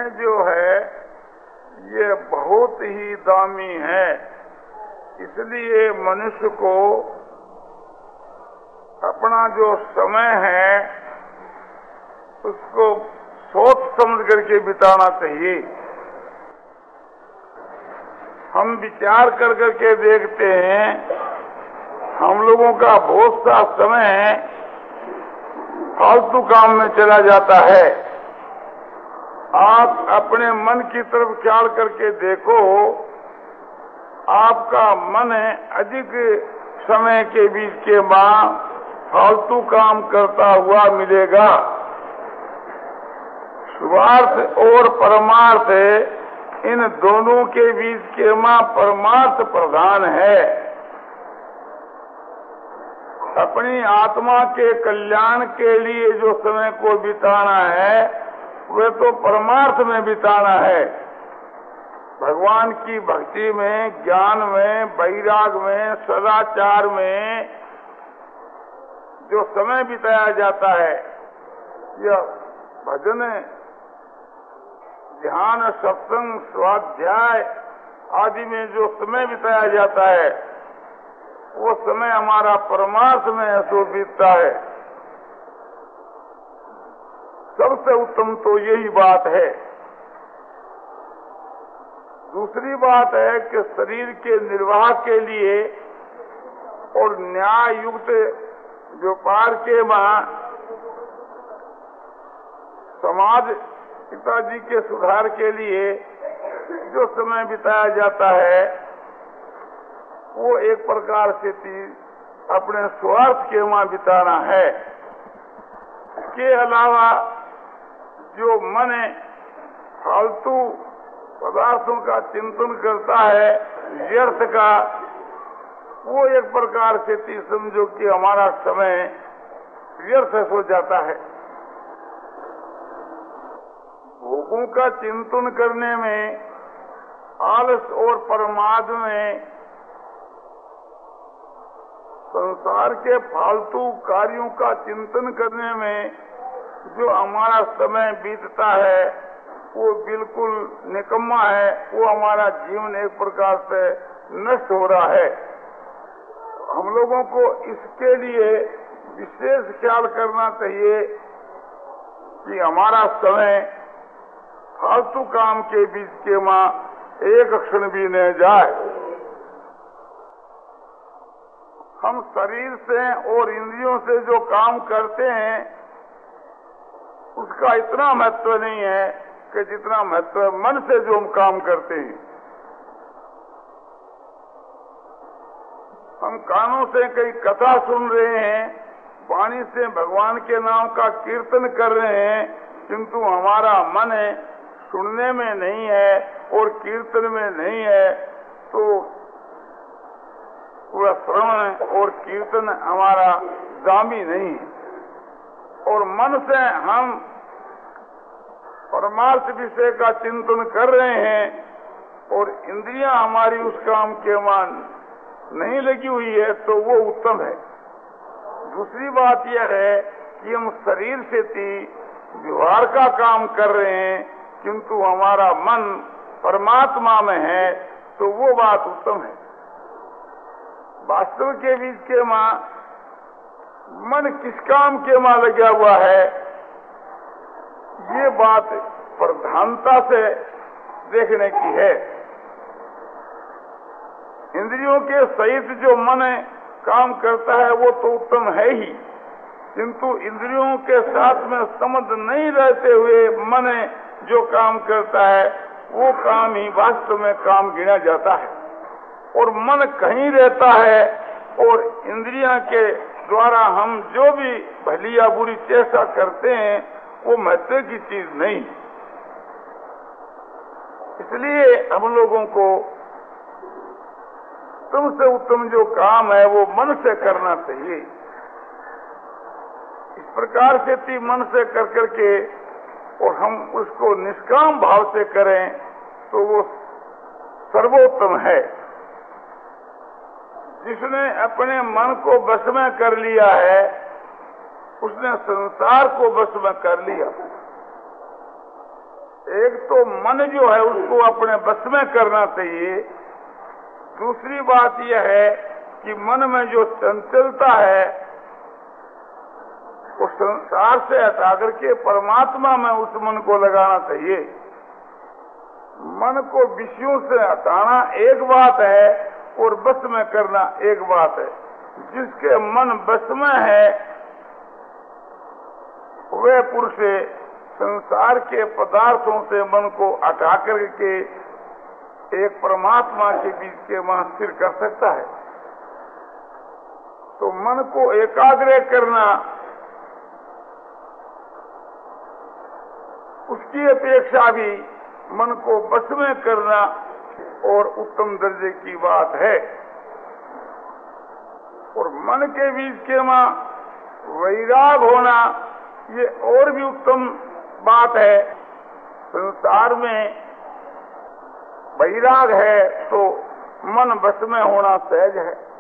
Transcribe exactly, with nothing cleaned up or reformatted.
समय जो है ये बहुत ही दामी है, इसलिए मनुष्य को अपना जो समय है उसको सोच समझ करके बिताना चाहिए। हम विचार कर करके देखते हैं, हम लोगों का बहुत सा समय फालतू काम में चला जाता है। आप अपने मन की तरफ ख्याल करके देखो, आपका मन अधिक समय के बीच के बाद फालतू काम करता हुआ मिलेगा। स्वार्थ और परमार्थ, इन दोनों के बीच के मां परमार्थ प्रधान है। अपनी आत्मा के कल्याण के लिए जो समय को बिताना है वे तो परमार्थ में बिताना है। भगवान की भक्ति में, ज्ञान में, वैराग में, सदाचार में जो समय बिताया जाता है, यह भजन, ध्यान, सत्संग, स्वाध्याय आदि में जो समय बिताया जाता है वो समय हमारा परमार्थ में तो बीतता है। सबसे उत्तम तो यही बात है। दूसरी बात है कि शरीर के निर्वाह के लिए और न्याय युक्त व्यापार के वहां समाज पिताजी के सुधार के लिए जो समय बिताया जाता है वो एक प्रकार से अपने स्वार्थ के वहां बिताना है। इसके अलावा जो मन फालतू पदार्थों का चिंतन करता है, व्यर्थ का, वो एक प्रकार से समझो कि हमारा समय व्यर्थ हो जाता है। भोगों का चिंतन करने में, आलस और प्रमाद में, संसार के फालतू कार्यों का चिंतन करने में जो हमारा समय बीतता है वो बिल्कुल निकम्मा है। वो हमारा जीवन एक प्रकार से नष्ट हो रहा है। हम लोगों को इसके लिए विशेष ख्याल करना चाहिए कि हमारा समय फालतू काम के बीच के मां एक क्षण भी न जाए। हम शरीर से और इंद्रियों से जो काम करते हैं उसका इतना महत्व नहीं है कि जितना महत्व मन से जो हम काम करते हैं। हम कानों से कई कथा सुन रहे हैं, वाणी से भगवान के नाम का कीर्तन कर रहे हैं, किंतु हमारा मन सुनने में नहीं है और कीर्तन में नहीं है, तो पूरा श्रवण और कीर्तन हमारा दामी नहीं है। और मन से हम परमार्थ विषय का चिंतन कर रहे हैं और इंद्रियां हमारी उस काम के मान नहीं लगी हुई है, तो वो उत्तम है। दूसरी बात यह है कि हम शरीर से व्यवहार का काम कर रहे हैं, किंतु हमारा मन परमात्मा में है, तो वो बात उत्तम है। वास्तव के बीच के मां मन किस काम के मां लगा हुआ है, ये बात प्रधानता से देखने की है। इंद्रियों के सहित जो मन काम करता है वो तो उत्तम है ही, किंतु इंद्रियों के साथ में संबंध नहीं रहते हुए मन जो काम करता है वो काम ही वास्तव में काम गिना जाता है। और मन कहीं रहता है और इंद्रियां के द्वारा हम जो भी भली या बुरी चेष्टा करते हैं वो महत्व की चीज नहीं। इसलिए हम लोगों को तुमसे उत्तम जो काम है वो मन से करना चाहिए। इस प्रकार से ती मन से कर करके और हम उसको निष्काम भाव से करें तो वो सर्वोत्तम है। जिसने अपने मन को वश में कर लिया है उसने संसार को वश में कर लिया। एक तो मन जो है उसको अपने बस में करना चाहिए। दूसरी बात यह है कि मन में जो चंचलता है उस संसार से हटा करके परमात्मा में उस मन को लगाना चाहिए। मन को विषयों से हटाना एक बात है और बस में करना एक बात है। जिसके मन बस में है वह पुरुष संसार के पदार्थों से मन को हटा करके एक परमात्मा के बीच के मन स्थिर कर सकता है। तो मन को एकाग्र करना उसकी अपेक्षा भी मन को बस में करना और उत्तम दर्जे की बात है। और मन के बीच के मां वैराग होना ये और भी उत्तम बात है। संसार में वैराग है तो मन बस में होना सहज है।